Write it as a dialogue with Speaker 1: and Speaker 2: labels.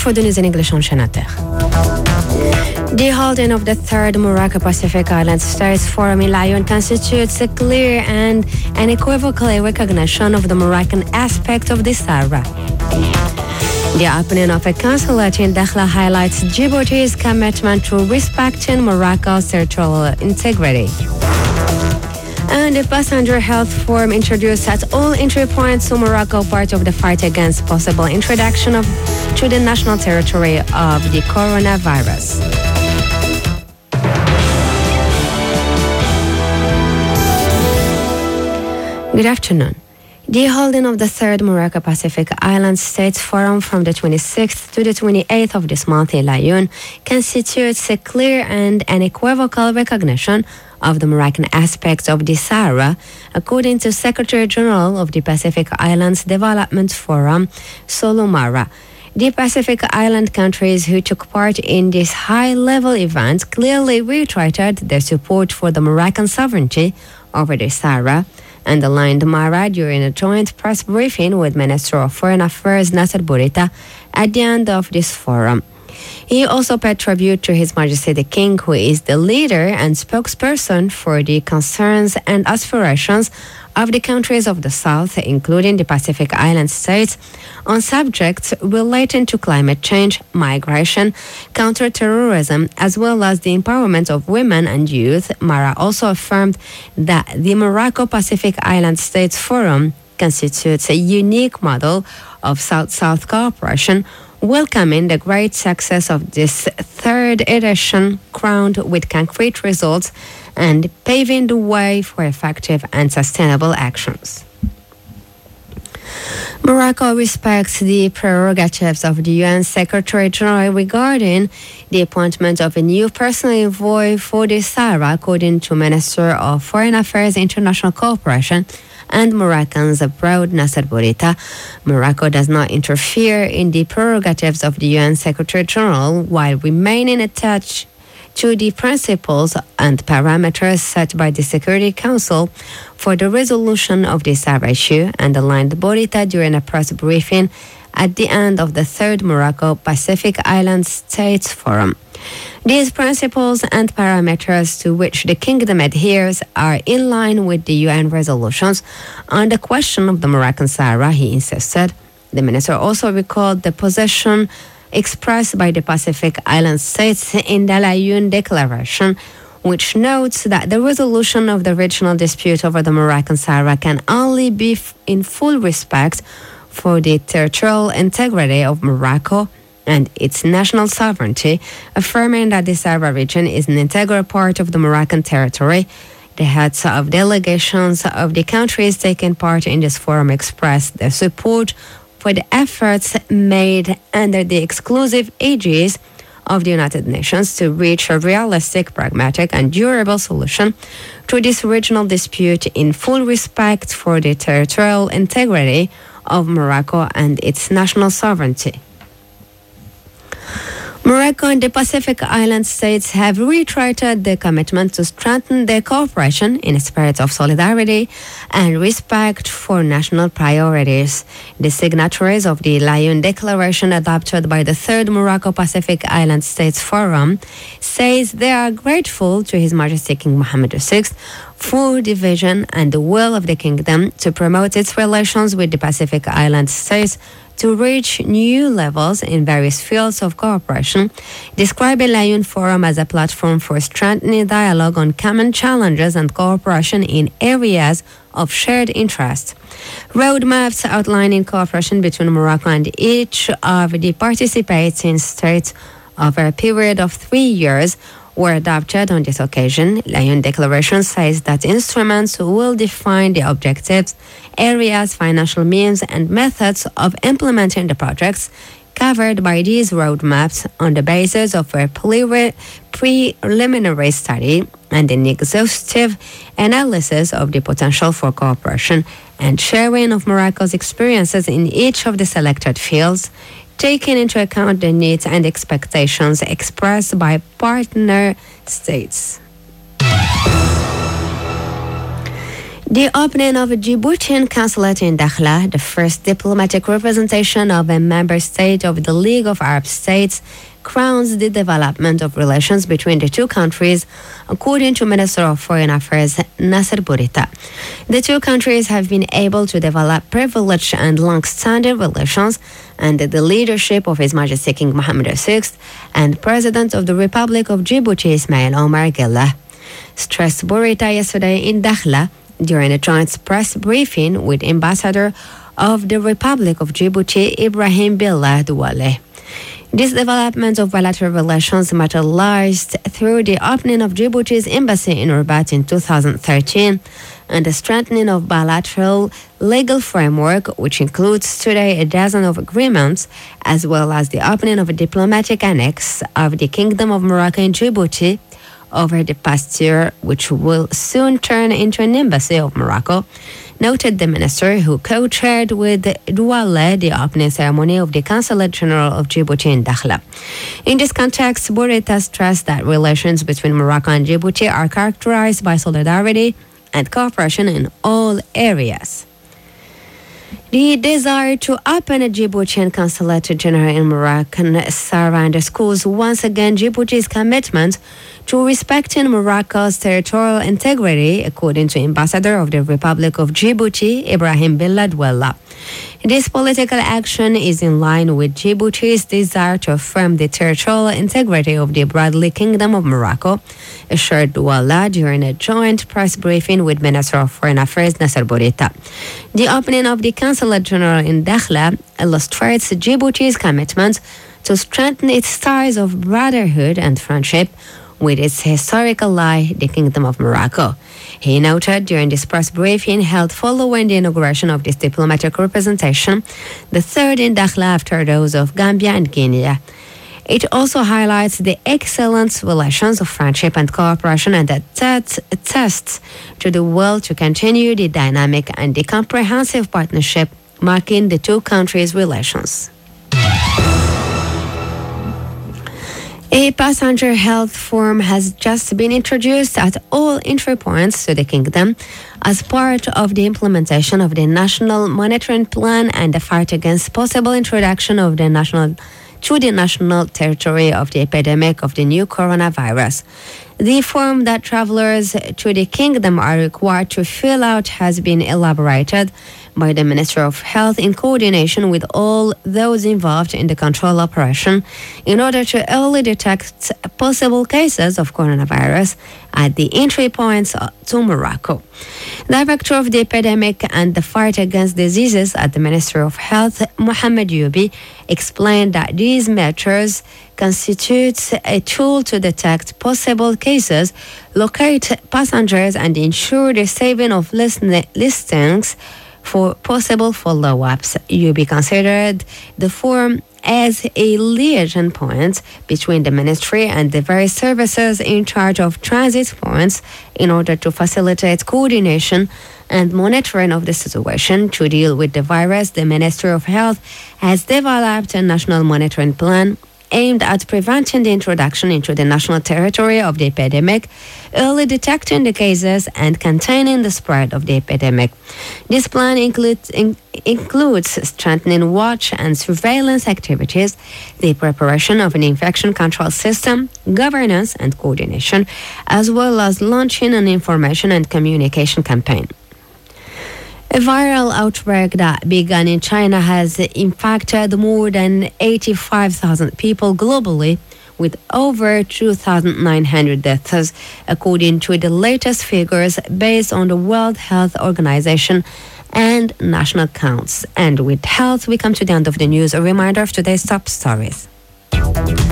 Speaker 1: for the news in English on Channel Terre. The holding of the third Morocco Pacific Island States Forum in Lyon constitutes a clear and unequivocal recognition of the Moroccan aspect of the Sahara. The opening of a consulate in Dakhla highlights Djibouti's commitment to respecting Morocco's territorial integrity. And the Passenger Health Forum introduced at all entry points to Morocco part of the fight against possible introduction to the national territory of the coronavirus. Good afternoon. The holding of the third Morocco Pacific Island States Forum from the 26th to the 28th of this month in Lyon constitutes a clear and unequivocal recognition of the Moroccan aspects of the Sahara, according to Secretary General of the Pacific Islands Development Forum, Solomara. The Pacific Island countries who took part in this high-level event clearly reiterated their support for the Moroccan sovereignty over the Sahara, underlined Mara during a joint press briefing with Minister of Foreign Affairs Nasser Bourita at the end of this forum. He also paid tribute to His Majesty the King, who is the leader and spokesperson for the concerns and aspirations of the countries of the South, including the Pacific Island states, on subjects relating to climate change, migration, counterterrorism, as well as the empowerment of women and youth. Mara also affirmed that the Morocco Pacific Island States Forum constitutes a unique model of South-South cooperation, welcoming the great success of this third edition, crowned with concrete results and paving the way for effective and sustainable actions. Morocco respects the prerogatives of the UN Secretary General regarding the appointment of a new personal envoy for the Sahara, according to Minister of Foreign Affairs International Cooperation and Moroccans abroad, Nasser Bourita. Morocco does not interfere in the prerogatives of the UN Secretary General while remaining attached to the principles and parameters set by the Security Council for the resolution of the Sahara issue, underlined Bourita during a press briefing at the end of the third Morocco Pacific Island States Forum. These principles and parameters to which the kingdom adheres are in line with the UN resolutions on the question of the Moroccan Sahara, he insisted. The minister also recalled the position expressed by the Pacific Island states in the Lyon Declaration, which notes that the resolution of the regional dispute over the Moroccan Sahara can only be in full respect for the territorial integrity of Morocco and its national sovereignty, affirming that the Sahara region is an integral part of the Moroccan territory. The heads of delegations of the countries taking part in this forum expressed their support for the efforts made under the exclusive aegis of the United Nations to reach a realistic, pragmatic, and durable solution to this regional dispute in full respect for the territorial integrity of Morocco and its national sovereignty. Morocco and the Pacific Island states have reiterated their commitment to strengthen their cooperation in a spirit of solidarity and respect for national priorities. The signatories of the Lyon Declaration adopted by the third Morocco Pacific Island States Forum says they are grateful to His Majesty King Mohammed VI for the vision and the will of the kingdom to promote its relations with the Pacific Island states to reach new levels in various fields of cooperation, describing Lyon Forum as a platform for strengthening dialogue on common challenges and cooperation in areas of shared interest. Roadmaps outlining cooperation between Morocco and each of the participating states over a period of 3 years were adopted on this occasion. Lyon Declaration says that instruments will define the objectives, areas, financial means, and methods of implementing the projects covered by these roadmaps on the basis of a preliminary study and an exhaustive analysis of the potential for cooperation and sharing of Morocco's experiences in each of the selected fields, taking into account the needs and expectations expressed by partner states. The opening of a Djiboutian consulate in Dakhla, the first diplomatic representation of a member state of the League of Arab States, crowns the development of relations between the two countries, according to Minister of Foreign Affairs Nasser Bourita. The two countries have been able to develop privileged and long-standing relations under the leadership of His Majesty King Mohammed VI and President of the Republic of Djibouti Ismail Omar Guelleh, stressed Bourita yesterday in Dakhla during a joint press briefing with Ambassador of the Republic of Djibouti Ibrahim Billah Douale. This development of bilateral relations materialized through the opening of Djibouti's embassy in Rabat in 2013 and the strengthening of bilateral legal framework, which includes today a dozen of agreements, as well as the opening of a diplomatic annex of the Kingdom of Morocco in Djibouti over the past year, which will soon turn into an embassy of Morocco, noted the minister, who co-chaired with Douale the opening ceremony of the Consulate General of Djibouti in Dakhla. In this context, Bourita stressed that relations between Morocco and Djibouti are characterized by solidarity and cooperation in all areas. The desire to open a Djiboutian Consulate General in Moroccan Sahara underscores once again Djibouti's commitment to respecting Morocco's territorial integrity, according to Ambassador of the Republic of Djibouti, Ibrahim Billah Douale. This political action is in line with Djibouti's desire to affirm the territorial integrity of the Broadly Kingdom of Morocco, assured Douale during a joint press briefing with Minister of Foreign Affairs Nasser Bourita. The opening of the Consulate General in Dakhla illustrates Djibouti's commitment to strengthen its ties of brotherhood and friendship with its historical ally, the Kingdom of Morocco. He noted during this press briefing held following the inauguration of this diplomatic representation, the third in Dakhla after those of Gambia and Guinea. It also highlights the excellent relations of friendship and cooperation and attests to the will to continue the dynamic and the comprehensive partnership marking the two countries' relations. A passenger health form has just been introduced at all entry points to the kingdom as part of the implementation of the National Monitoring Plan and the fight against possible introduction of the national territory of the epidemic of the new coronavirus. The form that travelers to the kingdom are required to fill out has been elaborated by the Minister of Health in coordination with all those involved in the control operation in order to early detect possible cases of coronavirus at the entry points to Morocco. Director of the Epidemic and the Fight Against Diseases at the Ministry of Health, Mohamed Youbi, explained that these measures constitute a tool to detect possible cases, locate passengers, and ensure the saving of listings for possible follow-ups. Youbi considered the form as a liaison point between the ministry and the various services in charge of transit points in order to facilitate coordination and monitoring of the situation. To deal with the virus, the Ministry of Health has developed a national monitoring plan aimed at preventing the introduction into the national territory of the epidemic, early detecting the cases, and containing the spread of the epidemic. This plan includes strengthening watch and surveillance activities, the preparation of an infection control system, governance and coordination, as well as launching an information and communication campaign. A viral outbreak that began in China has impacted more than 85,000 people globally, with over 2,900 deaths, according to the latest figures based on the World Health Organization and national counts. And with health, we come to the end of the news. A reminder of today's top stories.